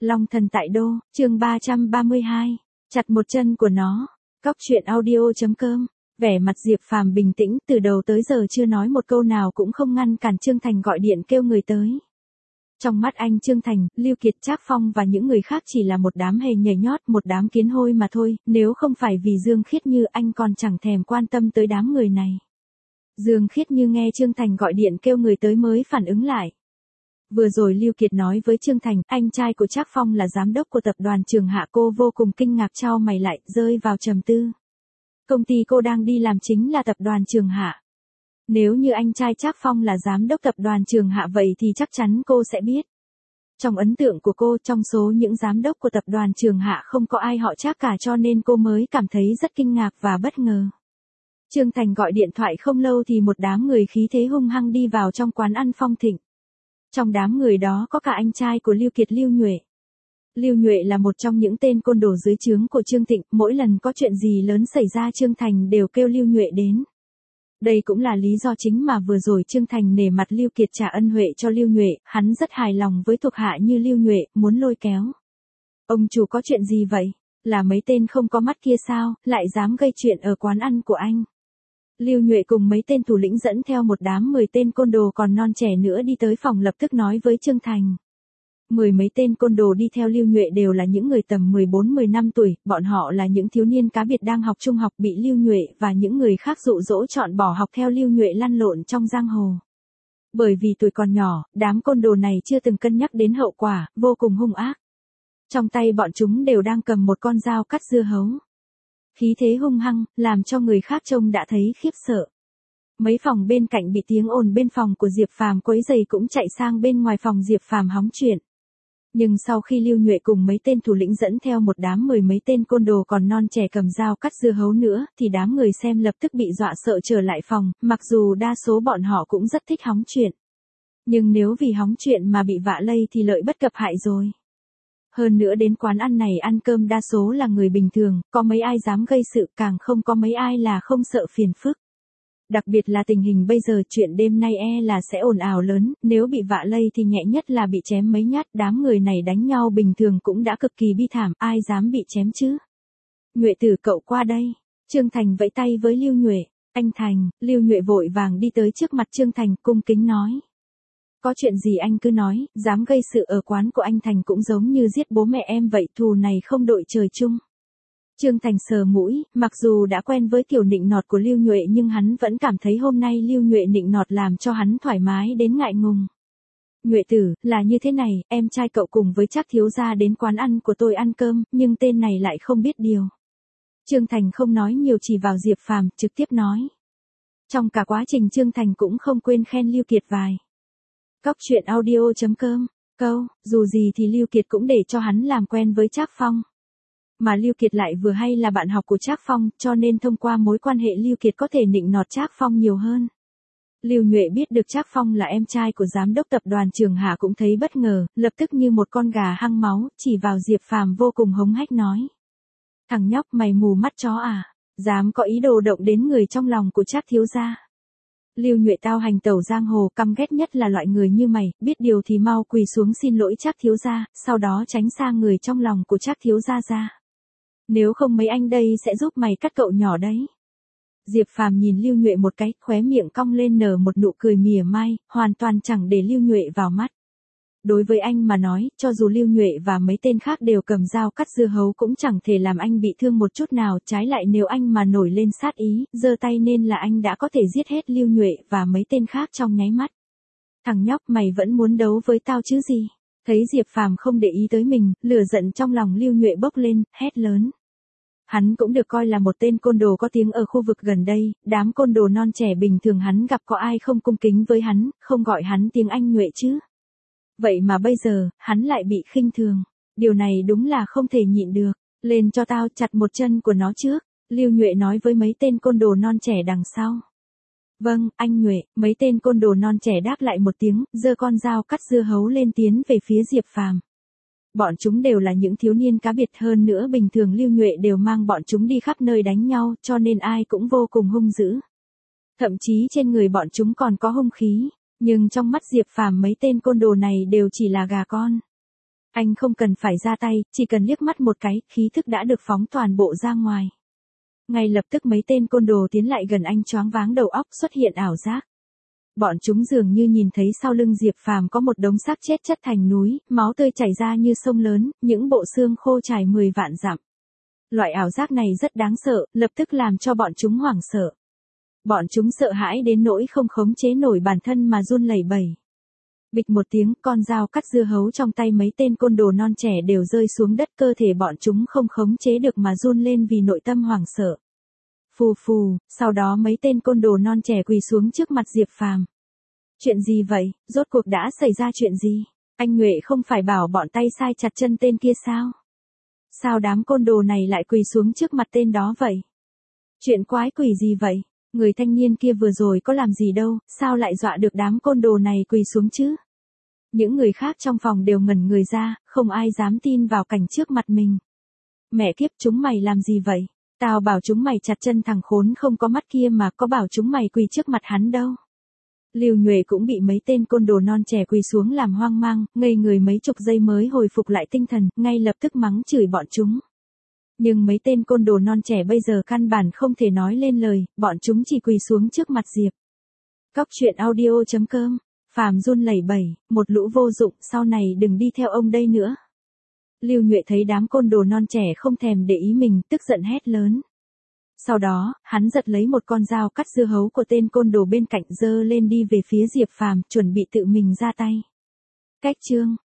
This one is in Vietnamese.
Long thần tại đô, chương 332, chặt một chân của nó. Cóc truyện audio.com. Vẻ mặt Diệp Phàm bình tĩnh, từ đầu tới giờ chưa nói một câu nào cũng không ngăn cản Trương Thành gọi điện kêu người tới. Trong mắt anh Trương Thành, Lưu Kiệt, Trác Phong và những người khác chỉ là một đám hề nhảy nhót, một đám kiến hôi mà thôi, nếu không phải vì Dương Khiết Như anh còn chẳng thèm quan tâm tới đám người này. Dương Khiết Như nghe Trương Thành gọi điện kêu người tới mới phản ứng lại. Vừa rồi Lưu Kiệt nói với Trương Thành, anh trai của Trác Phong là giám đốc của tập đoàn Trường Hạ, cô vô cùng kinh ngạc chau mày lại, rơi vào trầm tư. Công ty cô đang đi làm chính là tập đoàn Trường Hạ. Nếu như anh trai Trác Phong là giám đốc tập đoàn Trường Hạ vậy thì chắc chắn cô sẽ biết. Trong ấn tượng của cô, trong số những giám đốc của tập đoàn Trường Hạ không có ai họ Trác cả, cho nên cô mới cảm thấy rất kinh ngạc và bất ngờ. Trương Thành gọi điện thoại không lâu thì một đám người khí thế hung hăng đi vào trong quán ăn Phong Thịnh. Trong đám người đó có cả anh trai của Lưu Kiệt, Lưu Nhuệ. Lưu Nhuệ là một trong những tên côn đồ dưới trướng của Trương Thịnh, mỗi lần có chuyện gì lớn xảy ra Trương Thành đều kêu Lưu Nhuệ đến. Đây cũng là lý do chính mà vừa rồi Trương Thành nể mặt Lưu Kiệt trả ân huệ cho Lưu Nhuệ, hắn rất hài lòng với thuộc hạ như Lưu Nhuệ, muốn lôi kéo. Ông chủ có chuyện gì vậy? Là mấy tên không có mắt kia sao, lại dám gây chuyện ở quán ăn của anh? Lưu Nhuệ cùng mấy tên thủ lĩnh dẫn theo một đám 10 tên côn đồ còn non trẻ nữa đi tới phòng, lập tức nói với Trương Thành. 10 mấy tên côn đồ đi theo Lưu Nhuệ đều là những người tầm 14-15 tuổi, bọn họ là những thiếu niên cá biệt đang học trung học, bị Lưu Nhuệ và những người khác dụ dỗ chọn bỏ học theo Lưu Nhuệ lăn lộn trong giang hồ. Bởi vì tuổi còn nhỏ, đám côn đồ này chưa từng cân nhắc đến hậu quả, vô cùng hung ác. Trong tay bọn chúng đều đang cầm một con dao cắt dưa hấu. Khí thế hung hăng, làm cho người khác trông đã thấy khiếp sợ. Mấy phòng bên cạnh bị tiếng ồn bên phòng của Diệp Phàm quấy rầy cũng chạy sang bên ngoài phòng Diệp Phàm hóng chuyện. Nhưng sau khi Lưu Nhuệ cùng mấy tên thủ lĩnh dẫn theo một đám 10 mấy tên côn đồ còn non trẻ cầm dao cắt dưa hấu nữa, thì đám người xem lập tức bị dọa sợ trở lại phòng, mặc dù đa số bọn họ cũng rất thích hóng chuyện. Nhưng nếu vì hóng chuyện mà bị vạ lây thì lợi bất cập hại rồi. Hơn nữa đến quán ăn này ăn cơm đa số là người bình thường, có mấy ai dám gây sự, càng không có mấy ai là không sợ phiền phức. Đặc biệt là tình hình bây giờ, chuyện đêm nay là sẽ ồn ào lớn, nếu bị vạ lây thì nhẹ nhất là bị chém mấy nhát, đám người này đánh nhau bình thường cũng đã cực kỳ bi thảm, ai dám bị chém chứ. Nhuệ tử, cậu qua đây. Trương Thành vẫy tay với Lưu Nhuệ. Anh Thành. Lưu Nhuệ vội vàng đi tới trước mặt Trương Thành, cung kính nói. Có chuyện gì anh cứ nói, dám gây sự ở quán của anh Thành cũng giống như giết bố mẹ em vậy, thù này không đội trời chung. Trương Thành sờ mũi, mặc dù đã quen với kiểu nịnh nọt của Lưu Nhuệ nhưng hắn vẫn cảm thấy hôm nay Lưu Nhuệ nịnh nọt làm cho hắn thoải mái đến ngại ngùng. Nhuệ tử, là như thế này, em trai cậu cùng với Trác thiếu gia đến quán ăn của tôi ăn cơm, nhưng tên này lại không biết điều. Trương Thành không nói nhiều, chỉ vào Diệp Phàm, trực tiếp nói. Trong cả quá trình Trương Thành cũng không quên khen Lưu Kiệt vài. Cóc truyện audio.com. Câu, dù gì thì Lưu Kiệt cũng để cho hắn làm quen với Trác Phong. Mà Lưu Kiệt lại vừa hay là bạn học của Trác Phong, cho nên thông qua mối quan hệ Lưu Kiệt có thể nịnh nọt Trác Phong nhiều hơn. Lưu Nhuệ biết được Trác Phong là em trai của giám đốc tập đoàn Trường Hạ cũng thấy bất ngờ, lập tức như một con gà hăng máu, chỉ vào Diệp Phàm vô cùng hống hách nói. Thằng nhóc mày mù mắt chó à, dám có ý đồ động đến người trong lòng của Trác thiếu gia. Lưu Nhuệ, tao hành tẩu giang hồ, căm ghét nhất là loại người như mày, biết điều thì mau quỳ xuống xin lỗi Trác thiếu gia, sau đó tránh xa người trong lòng của Trác thiếu gia ra. Nếu không mấy anh đây sẽ giúp mày cắt cậu nhỏ đấy. Diệp Phàm nhìn Lưu Nhuệ một cái, khóe miệng cong lên nở một nụ cười mỉa mai, hoàn toàn chẳng để Lưu Nhuệ vào mắt. Đối với anh mà nói, cho dù Lưu Nhuệ và mấy tên khác đều cầm dao cắt dưa hấu cũng chẳng thể làm anh bị thương một chút nào, trái lại nếu anh mà nổi lên sát ý, giơ tay nên là anh đã có thể giết hết Lưu Nhuệ và mấy tên khác trong nháy mắt. Thằng nhóc mày vẫn muốn đấu với tao chứ gì? Thấy Diệp Phàm không để ý tới mình, lửa giận trong lòng Lưu Nhuệ bốc lên, hét lớn. Hắn cũng được coi là một tên côn đồ có tiếng ở khu vực gần đây, đám côn đồ non trẻ bình thường hắn gặp có ai không cung kính với hắn, không gọi hắn tiếng anh Nhuệ chứ. Vậy mà bây giờ, hắn lại bị khinh thường. Điều này đúng là không thể nhịn được. Lên cho tao, chặt một chân của nó trước. Lưu Nhuệ nói với mấy tên côn đồ non trẻ đằng sau. Vâng, anh Nhuệ. Mấy tên côn đồ non trẻ đáp lại một tiếng, giơ con dao cắt dưa hấu lên tiến về phía Diệp Phàm. Bọn chúng đều là những thiếu niên cá biệt, hơn nữa bình thường Lưu Nhuệ đều mang bọn chúng đi khắp nơi đánh nhau, cho nên ai cũng vô cùng hung dữ. Thậm chí trên người bọn chúng còn có hung khí. Nhưng trong mắt Diệp Phàm mấy tên côn đồ này đều chỉ là gà con. Anh không cần phải ra tay, chỉ cần liếc mắt một cái, khí thức đã được phóng toàn bộ ra ngoài. Ngay lập tức mấy tên côn đồ tiến lại gần anh, choáng váng đầu óc, xuất hiện ảo giác. Bọn chúng dường như nhìn thấy sau lưng Diệp Phàm có một đống xác chết chất thành núi, máu tươi chảy ra như sông lớn, những bộ xương khô trải 10 vạn dặm. Loại ảo giác này rất đáng sợ, lập tức làm cho bọn chúng hoảng sợ. Bọn chúng sợ hãi đến nỗi không khống chế nổi bản thân mà run lẩy bẩy. Bịch một tiếng, con dao cắt dưa hấu trong tay mấy tên côn đồ non trẻ đều rơi xuống đất, cơ thể bọn chúng không khống chế được mà run lên vì nội tâm hoảng sợ. Phù phù, sau đó mấy tên côn đồ non trẻ quỳ xuống trước mặt Diệp Phàm. Chuyện gì vậy, rốt cuộc đã xảy ra chuyện gì? Anh Nhuệ không phải bảo bọn tay sai chặt chân tên kia sao? Sao đám côn đồ này lại quỳ xuống trước mặt tên đó vậy? Chuyện quái quỷ gì vậy? Người thanh niên kia vừa rồi có làm gì đâu, sao lại dọa được đám côn đồ này quỳ xuống chứ? Những người khác trong phòng đều ngẩn người ra, không ai dám tin vào cảnh trước mặt mình. Mẹ kiếp, chúng mày làm gì vậy? Tao bảo chúng mày chặt chân thằng khốn không có mắt kia mà, có bảo chúng mày quỳ trước mặt hắn đâu. Lưu Nhuệ cũng bị mấy tên côn đồ non trẻ quỳ xuống làm hoang mang, ngây người mấy chục giây mới hồi phục lại tinh thần, ngay lập tức mắng chửi bọn chúng. Nhưng mấy tên côn đồ non trẻ bây giờ căn bản không thể nói lên lời, bọn chúng chỉ quỳ xuống trước mặt Diệp. Cóc truyện audio.com, Phàm run lẩy bẩy, một lũ vô dụng, sau này đừng đi theo ông đây nữa. Lưu Nhuệ thấy đám côn đồ non trẻ không thèm để ý mình, tức giận hét lớn. Sau đó, hắn giật lấy một con dao cắt dưa hấu của tên côn đồ bên cạnh, giơ lên đi về phía Diệp Phàm, chuẩn bị tự mình ra tay. Cách chương